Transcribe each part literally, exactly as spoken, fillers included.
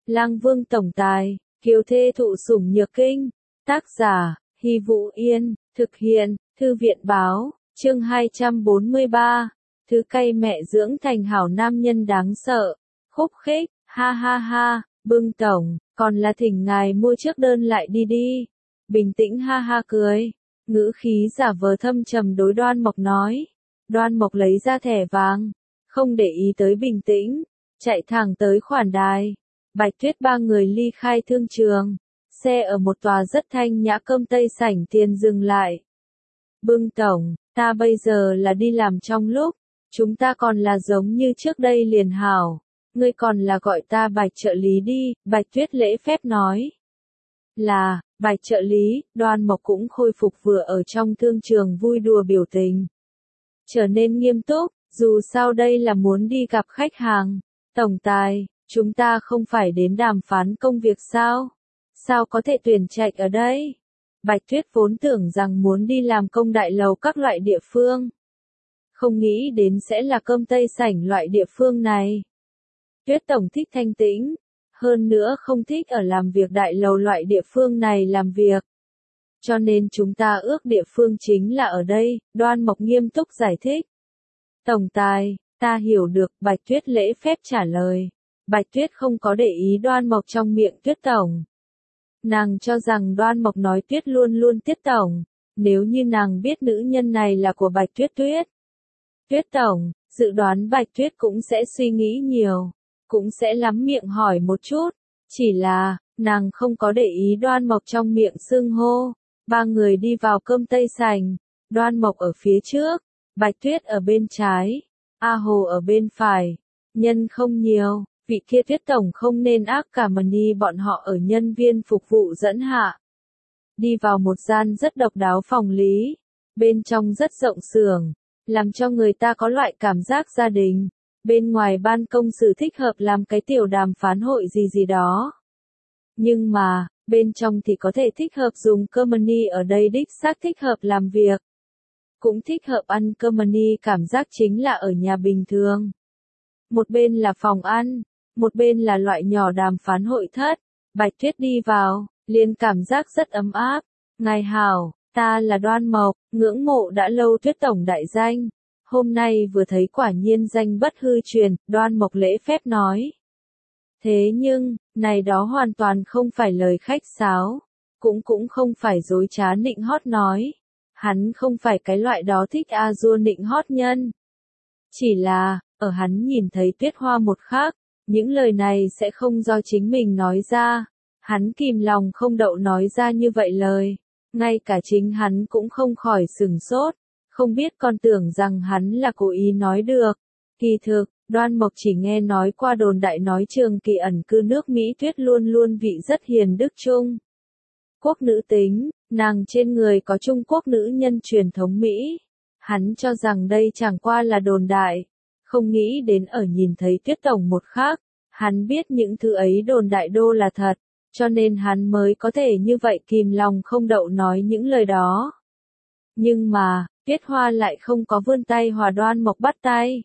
Lang Vương tổng tài, kiều thê thụ sủng nhược kinh. Tác giả, Hy Vũ Yên, thực hiện, Thư viện báo, chương hai trăm bốn mươi ba. Thứ cay mẹ dưỡng thành hảo nam nhân đáng sợ. Khúc khích, ha ha ha, Bưng tổng, còn là thỉnh ngài mua trước đơn lại đi đi. Bình tĩnh ha ha cười, ngữ khí giả vờ thâm trầm đối Đoan Mộc nói. Đoan Mộc lấy ra thẻ vàng, không để ý tới bình tĩnh, chạy thẳng tới khoản đài. Bạch Tuyết ba người ly khai thương trường, xe ở một tòa rất thanh nhã cơm tây sảnh tiền dừng lại. Bưng tổng, ta bây giờ là đi làm trong lúc, chúng ta còn là giống như trước đây liền hảo, ngươi còn là gọi ta Bạch trợ lý đi, Bạch Tuyết lễ phép nói. Là, Bạch trợ lý, Đoan Mộc cũng khôi phục vừa ở trong thương trường vui đùa biểu tình. Trở nên nghiêm túc, dù sao đây là muốn đi gặp khách hàng. Tổng tài, chúng ta không phải đến đàm phán công việc sao? Sao có thể tuyển trạch ở đây? Bạch Tuyết vốn tưởng rằng muốn đi làm công đại lầu các loại địa phương. Không nghĩ đến sẽ là cơm tây sảnh loại địa phương này. Tuyết tổng thích thanh tĩnh, hơn nữa không thích ở làm việc đại lầu loại địa phương này làm việc. Cho nên chúng ta ước địa phương chính là ở đây, Đoan Mộc nghiêm túc giải thích. Tổng tài, ta hiểu được, Bạch Tuyết lễ phép trả lời. Bạch Tuyết không có để ý Đoan Mộc trong miệng Tuyết tổng. Nàng cho rằng Đoan Mộc nói Tuyết luôn luôn Tiết tổng, nếu như nàng biết nữ nhân này là của Bạch Tuyết Tuyết. Tuyết tổng, dự đoán Bạch Tuyết cũng sẽ suy nghĩ nhiều, cũng sẽ lắm miệng hỏi một chút, chỉ là, nàng không có để ý Đoan Mộc trong miệng xưng hô. Ba người đi vào cơm tây sảnh, Đoan Mộc ở phía trước, Bạch Tuyết ở bên trái, A Hồ ở bên phải. Nhân không nhiều, vị kia Tuyết tổng không nên ác cả mà ni bọn họ ở nhân viên phục vụ dẫn hạ. Đi vào một gian rất độc đáo phòng lý, bên trong rất rộng xưởng, làm cho người ta có loại cảm giác gia đình. Bên ngoài ban công sự thích hợp làm cái tiểu đàm phán hội gì gì đó. Nhưng mà, bên trong thì có thể thích hợp dùng cơm mani ở đây đích xác thích hợp làm việc. Cũng thích hợp ăn cơm mani cảm giác chính là ở nhà bình thường. Một bên là phòng ăn, một bên là loại nhỏ đàm phán hội thất. Bạch Tuyết đi vào, liền cảm giác rất ấm áp. Ngài hảo, ta là Đoan Mộc, ngưỡng mộ đã lâu Tuyết tổng đại danh. Hôm nay vừa thấy quả nhiên danh bất hư truyền, Đoan Mộc lễ phép nói. Thế nhưng, này đó hoàn toàn không phải lời khách sáo, cũng cũng không phải dối trá nịnh hót nói. Hắn không phải cái loại đó thích a dua nịnh hót nhân. Chỉ là, ở hắn nhìn thấy Tuyết Hoa một khắc, những lời này sẽ không do chính mình nói ra. Hắn kìm lòng không đậu nói ra như vậy lời. Ngay cả chính hắn cũng không khỏi sừng sốt. Không biết còn tưởng rằng hắn là cố ý nói được. Kỳ thực, Đoan Mộc chỉ nghe nói qua đồn đại nói Trường Kỳ ẩn cư nước Mỹ Tuyết luôn luôn vị rất hiền đức Trung Quốc nữ tính, nàng trên người có Trung Quốc nữ nhân truyền thống Mỹ. Hắn cho rằng đây chẳng qua là đồn đại, không nghĩ đến ở nhìn thấy Tuyết tổng một khắc, hắn biết những thứ ấy đồn đại đô là thật, cho nên hắn mới có thể như vậy kìm lòng không đậu nói những lời đó. Nhưng mà, Tuyết Hoa lại không có vươn tay hòa Đoan Mộc bắt tay.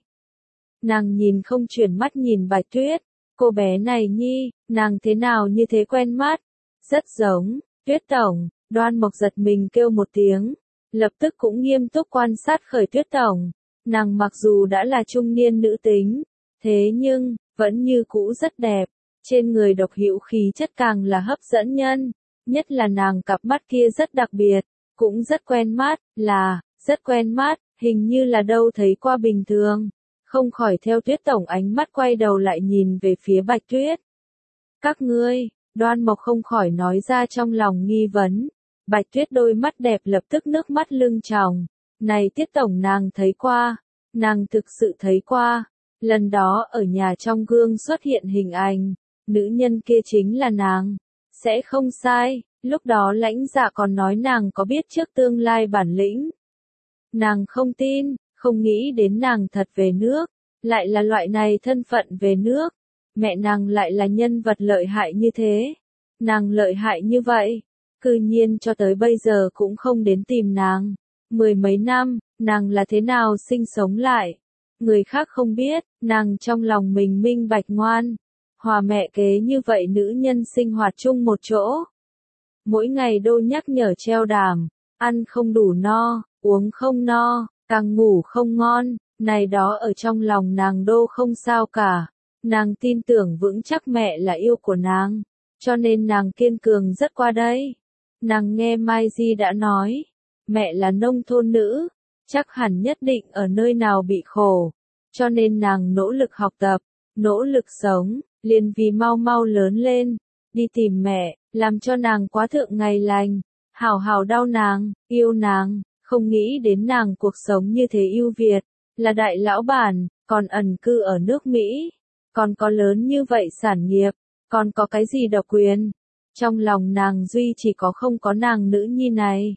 Nàng nhìn không chuyển mắt nhìn Bạch Tuyết, cô bé này nhi, nàng thế nào như thế quen mắt, rất giống, Tuyết tổng, Đoan Mộc giật mình kêu một tiếng, lập tức cũng nghiêm túc quan sát khởi Tuyết tổng, nàng mặc dù đã là trung niên nữ tính, thế nhưng, vẫn như cũ rất đẹp, trên người độc hữu khí chất càng là hấp dẫn nhân, nhất là nàng cặp mắt kia rất đặc biệt, cũng rất quen mắt, là, rất quen mắt, hình như là đâu thấy qua bình thường. Không khỏi theo Tuyết tổng ánh mắt quay đầu lại nhìn về phía Bạch Tuyết. Các ngươi, Đoan Mộc không khỏi nói ra trong lòng nghi vấn. Bạch Tuyết đôi mắt đẹp lập tức nước mắt lưng tròng. Này Tiết tổng nàng thấy qua, nàng thực sự thấy qua. Lần đó ở nhà trong gương xuất hiện hình ảnh, nữ nhân kia chính là nàng. Sẽ không sai, lúc đó Lãnh Dạ còn nói nàng có biết trước tương lai bản lĩnh. Nàng không tin. Không nghĩ đến nàng thật về nước, lại là loại này thân phận về nước, mẹ nàng lại là nhân vật lợi hại như thế, nàng lợi hại như vậy, cư nhiên cho tới bây giờ cũng không đến tìm nàng, mười mấy năm, nàng là thế nào sinh sống lại, người khác không biết, nàng trong lòng mình minh bạch ngoan, hòa mẹ kế như vậy nữ nhân sinh hoạt chung một chỗ. Mỗi ngày đô nhắc nhở treo đàm, ăn không đủ no, uống không no, càng ngủ không ngon, này đó ở trong lòng nàng đô không sao cả. Nàng tin tưởng vững chắc mẹ là yêu của nàng, cho nên nàng kiên cường rất qua đây. Nàng nghe Mai Di đã nói, mẹ là nông thôn nữ, chắc hẳn nhất định ở nơi nào bị khổ, cho nên nàng nỗ lực học tập, nỗ lực sống, liền vì mau mau lớn lên, đi tìm mẹ, làm cho nàng quá thượng ngày lành, hảo hảo đau nàng, yêu nàng, không nghĩ đến nàng cuộc sống như thế ưu việt, là đại lão bản, còn ẩn cư ở nước Mỹ, còn có lớn như vậy sản nghiệp, còn có cái gì độc quyền. Trong lòng nàng duy chỉ có không có nàng nữ nhi này.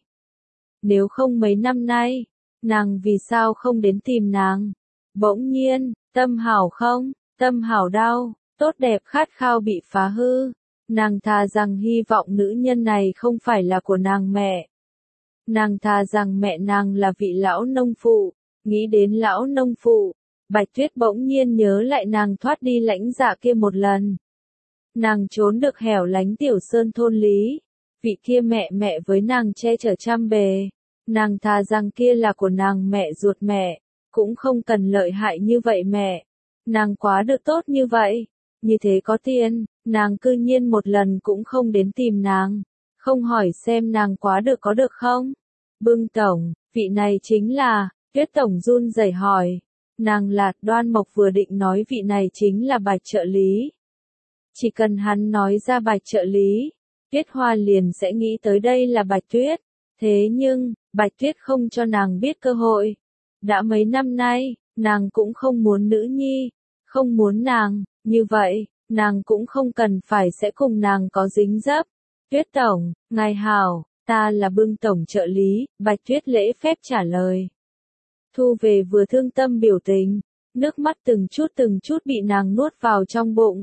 Nếu không mấy năm nay, nàng vì sao không đến tìm nàng? Bỗng nhiên, tâm hảo không, tâm hảo đau, tốt đẹp khát khao bị phá hư. Nàng thà rằng hy vọng nữ nhân này không phải là của nàng mẹ. Nàng thà rằng mẹ nàng là vị lão nông phụ, nghĩ đến lão nông phụ, Bạch Tuyết bỗng nhiên nhớ lại nàng thoát đi lãnh dạ kia một lần. Nàng trốn được hẻo lánh tiểu sơn thôn lý, vị kia mẹ mẹ với nàng che chở trăm bề, nàng thà rằng kia là của nàng mẹ ruột mẹ, cũng không cần lợi hại như vậy mẹ, nàng quá được tốt như vậy, như thế có tiền, nàng cư nhiên một lần cũng không đến tìm nàng, không hỏi xem nàng quá được có được không? Bưng tổng, vị này chính là, Tuyết tổng run rẩy hỏi, nàng là, Đoan Mộc vừa định nói vị này chính là Bạch trợ lý. Chỉ cần hắn nói ra Bạch trợ lý, Tuyết Hoa liền sẽ nghĩ tới đây là Bạch Tuyết. Thế nhưng, Bạch Tuyết không cho nàng biết cơ hội. Đã mấy năm nay, nàng cũng không muốn nữ nhi, không muốn nàng, như vậy, nàng cũng không cần phải sẽ cùng nàng có dính dấp. Tuyết tổng, ngài hảo, ta là Bưng tổng trợ lý, Bạch Tuyết lễ phép trả lời. Thu về vừa thương tâm biểu tình, nước mắt từng chút từng chút bị nàng nuốt vào trong bụng.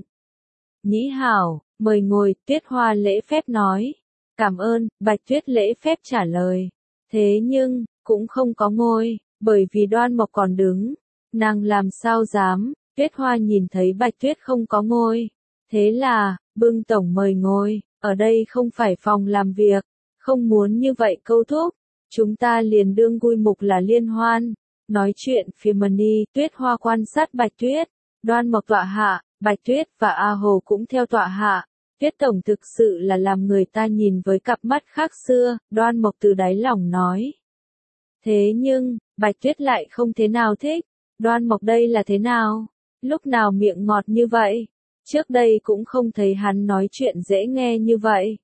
Nhĩ hảo, mời ngồi, Tuyết Hoa lễ phép nói. Cảm ơn, Bạch Tuyết lễ phép trả lời. Thế nhưng, cũng không có ngồi, bởi vì Đoan Mộc còn đứng. Nàng làm sao dám, Tuyết Hoa nhìn thấy Bạch Tuyết không có ngồi. Thế là, Bưng tổng mời ngồi, ở đây không phải phòng làm việc, không muốn như vậy câu thúc. Chúng ta liền đương vui mục là liên hoan. Nói chuyện phía Mani, Tuyết Hoa quan sát Bạch Tuyết. Đoan Mộc tọa hạ, Bạch Tuyết và A Hồ cũng theo tọa hạ. Tuyết tổng thực sự là làm người ta nhìn với cặp mắt khác xưa, Đoan Mộc từ đáy lòng nói. Thế nhưng, Bạch Tuyết lại không thế nào thích. Đoan Mộc đây là thế nào? Lúc nào miệng ngọt như vậy? Trước đây cũng không thấy hắn nói chuyện dễ nghe như vậy.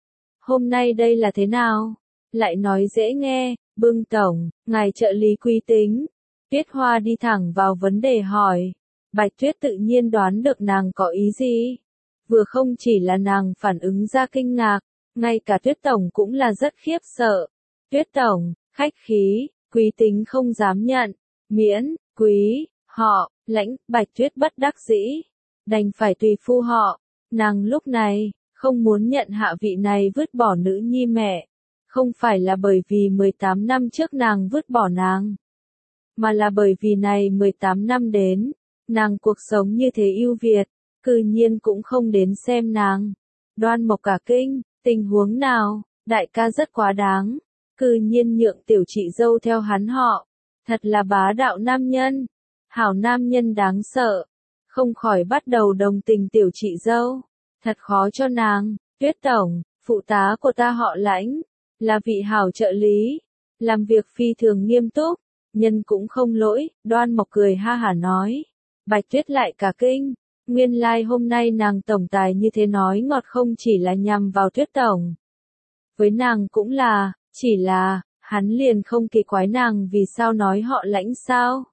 Hôm nay đây là thế nào? Lại nói dễ nghe, Bưng tổng, ngài trợ lý quý tính. Tuyết Hoa đi thẳng vào vấn đề hỏi. Bạch Tuyết tự nhiên đoán được nàng có ý gì. Vừa không chỉ là nàng phản ứng ra kinh ngạc, ngay cả Tuyết tổng cũng là rất khiếp sợ. Tuyết tổng, khách khí, quý tính không dám nhận, miễn, quý, họ, lãnh, Bạch Tuyết bất đắc dĩ, đành phải tùy phu họ. Nàng lúc này, không muốn nhận hạ vị này vứt bỏ nữ nhi mẹ, không phải là bởi vì mười tám năm trước nàng vứt bỏ nàng, mà là bởi vì này mười tám năm đến, nàng cuộc sống như thế ưu việt, cư nhiên cũng không đến xem nàng. Đoan Mộc cả kinh, tình huống nào, đại ca rất quá đáng, cư nhiên nhượng tiểu chị dâu theo hắn họ, thật là bá đạo nam nhân, hảo nam nhân đáng sợ, không khỏi bắt đầu đồng tình tiểu chị dâu, thật khó cho nàng. Tuyết tổng, phụ tá của ta họ Lãnh, là vị hảo trợ lý, làm việc phi thường nghiêm túc, nhân cũng không lỗi. Đoan Mộc cười ha hả nói. Bạch Tuyết lại cả kinh, nguyên lai like hôm nay nàng tổng tài như thế nói ngọt không chỉ là nhằm vào Tuyết tổng. Với nàng cũng là, chỉ là, hắn liền không kỳ quái nàng vì sao nói họ Lãnh sao.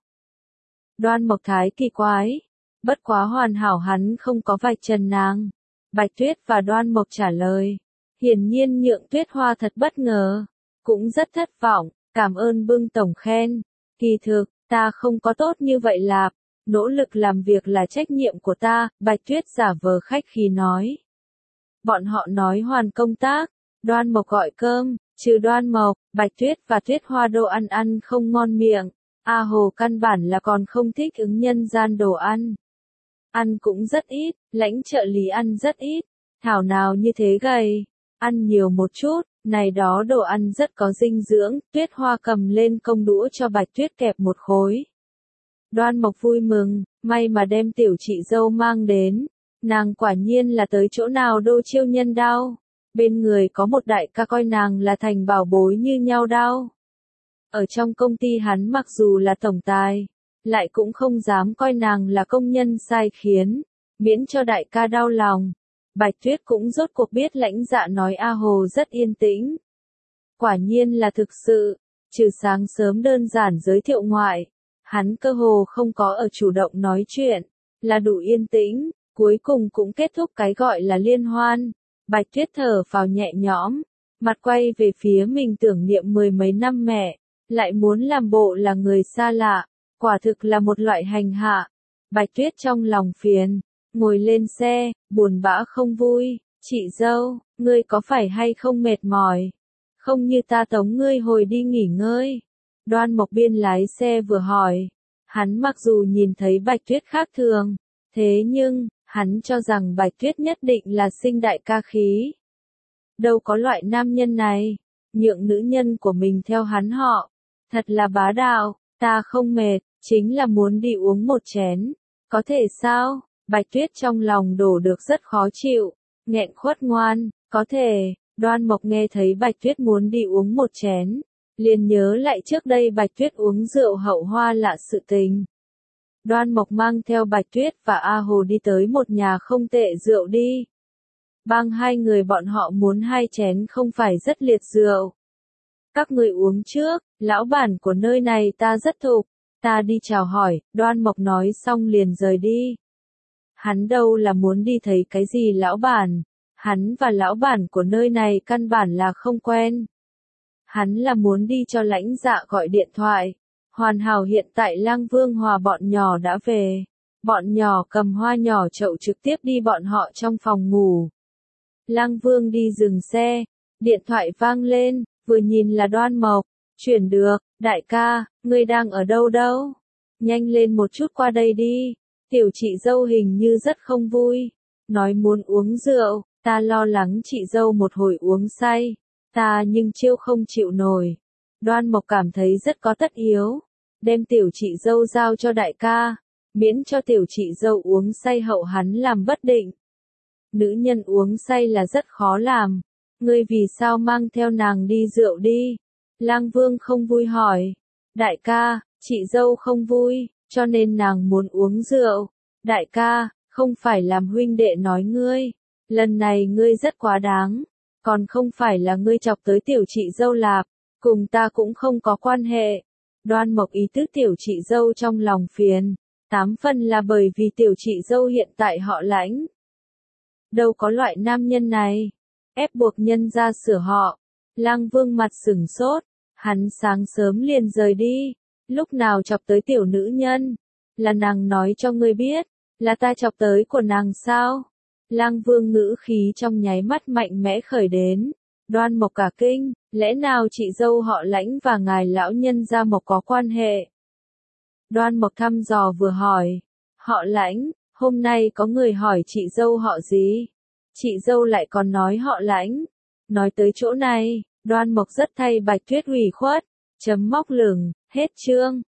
Đoan Mộc thái kỳ quái, bất quá hoàn hảo hắn không có vạch trần nàng. Bạch Tuyết và Đoan Mộc trả lời, hiển nhiên nhượng Tuyết Hoa thật bất ngờ, cũng rất thất vọng, cảm ơn Bưng tổng khen, kỳ thực, ta không có tốt như vậy lạp, nỗ lực làm việc là trách nhiệm của ta, Bạch Tuyết giả vờ khách khí nói. Bọn họ nói hoàn công tác, Đoan Mộc gọi cơm, trừ Đoan Mộc, Bạch Tuyết và Tuyết Hoa đồ ăn ăn không ngon miệng, A Hồ căn bản là còn không thích ứng nhân gian đồ ăn. ăn cũng rất ít, lãnh trợ lý ăn rất ít, thảo nào như thế gầy, ăn nhiều một chút, này đó đồ ăn rất có dinh dưỡng, Tuyết Hoa cầm lên công đũa cho Bạch Tuyết kẹp một khối. Đoan Mộc vui mừng, may mà đem tiểu chị dâu mang đến, nàng quả nhiên là tới chỗ nào đô chiêu nhân đao, bên người có một đại ca coi nàng là thành bảo bối như nhau đao. Ở trong công ty hắn mặc dù là tổng tài, lại cũng không dám coi nàng là công nhân sai khiến, miễn cho đại ca đau lòng. Bạch Tuyết cũng rốt cuộc biết lãnh dạ nói A Hồ rất yên tĩnh. Quả nhiên là thực sự, trừ sáng sớm đơn giản giới thiệu ngoại, hắn cơ hồ không có ở chủ động nói chuyện, là đủ yên tĩnh, cuối cùng cũng kết thúc cái gọi là liên hoan. Bạch Tuyết thở phào nhẹ nhõm, mặt quay về phía mình tưởng niệm mười mấy năm mẹ, lại muốn làm bộ là người xa lạ, quả thực là một loại hành hạ. Bạch Tuyết trong lòng phiền, ngồi lên xe, buồn bã không vui, chị dâu, ngươi có phải hay không mệt mỏi? Không như ta tống ngươi hồi đi nghỉ ngơi. Đoan Mộc Biên lái xe vừa hỏi, hắn mặc dù nhìn thấy Bạch Tuyết khác thường, thế nhưng, hắn cho rằng Bạch Tuyết nhất định là sinh đại ca khí. Đâu có loại nam nhân này, nhượng nữ nhân của mình theo hắn họ, thật là bá đạo, ta không mệt, chính là muốn đi uống một chén, có thể sao? Bạch Tuyết trong lòng đổ được rất khó chịu, nghẹn khuất ngoan, có thể. Đoan Mộc nghe thấy Bạch Tuyết muốn đi uống một chén, liền nhớ lại trước đây Bạch Tuyết uống rượu hậu hoa lạ sự tình. Đoan Mộc mang theo Bạch Tuyết và A Hồ đi tới một nhà không tệ rượu đi. Bang hai người bọn họ muốn hai chén không phải rất liệt rượu. Các người uống trước, lão bản của nơi này ta rất thục, ta đi chào hỏi, Đoan Mộc nói xong liền rời đi. Hắn đâu là muốn đi thấy cái gì lão bản, hắn và lão bản của nơi này căn bản là không quen. Hắn là muốn đi cho lãnh dạ gọi điện thoại. Hoàn hảo hiện tại Lang Vương Hòa bọn nhỏ đã về. Bọn nhỏ cầm hoa nhỏ chậu trực tiếp đi bọn họ trong phòng ngủ. Lang Vương đi dừng xe, điện thoại vang lên, vừa nhìn là Đoan Mộc, chuyển được, đại ca, ngươi đang ở đâu đâu? Nhanh lên một chút qua đây đi, tiểu chị dâu hình như rất không vui, nói muốn uống rượu, ta lo lắng chị dâu một hồi uống say, ta nhưng chiêu không chịu nổi. Đoan Mộc cảm thấy rất có tất yếu, đem tiểu chị dâu giao cho đại ca, miễn cho tiểu chị dâu uống say hậu hắn làm bất định. Nữ nhân uống say là rất khó làm, ngươi vì sao mang theo nàng đi rượu đi? Lang Vương không vui hỏi, đại ca, chị dâu không vui, cho nên nàng muốn uống rượu. Đại ca, không phải làm huynh đệ nói ngươi, lần này ngươi rất quá đáng, còn không phải là ngươi chọc tới tiểu chị dâu lạp, cùng ta cũng không có quan hệ. Đoan Mộc ý thức tiểu chị dâu trong lòng phiền, tám phần là bởi vì tiểu chị dâu hiện tại họ lãnh. Đâu có loại nam nhân này, ép buộc nhân ra sửa họ. Lang Vương mặt sửng sốt, hắn sáng sớm liền rời đi, lúc nào chọc tới tiểu nữ nhân, là nàng nói cho ngươi biết, là ta chọc tới của nàng sao? Lang Vương ngữ khí trong nháy mắt mạnh mẽ khởi đến. Đoan Mộc cả kinh, lẽ nào chị dâu họ lãnh và ngài lão nhân gia Mộc có quan hệ? Đoan Mộc thăm dò vừa hỏi, họ lãnh, hôm nay có người hỏi chị dâu họ gì? Chị dâu lại còn nói họ lãnh. Nói tới chỗ này, Đoan Mộc rất thay Bạch Tuyết ủy khuất, chấm móc lửng, hết chương.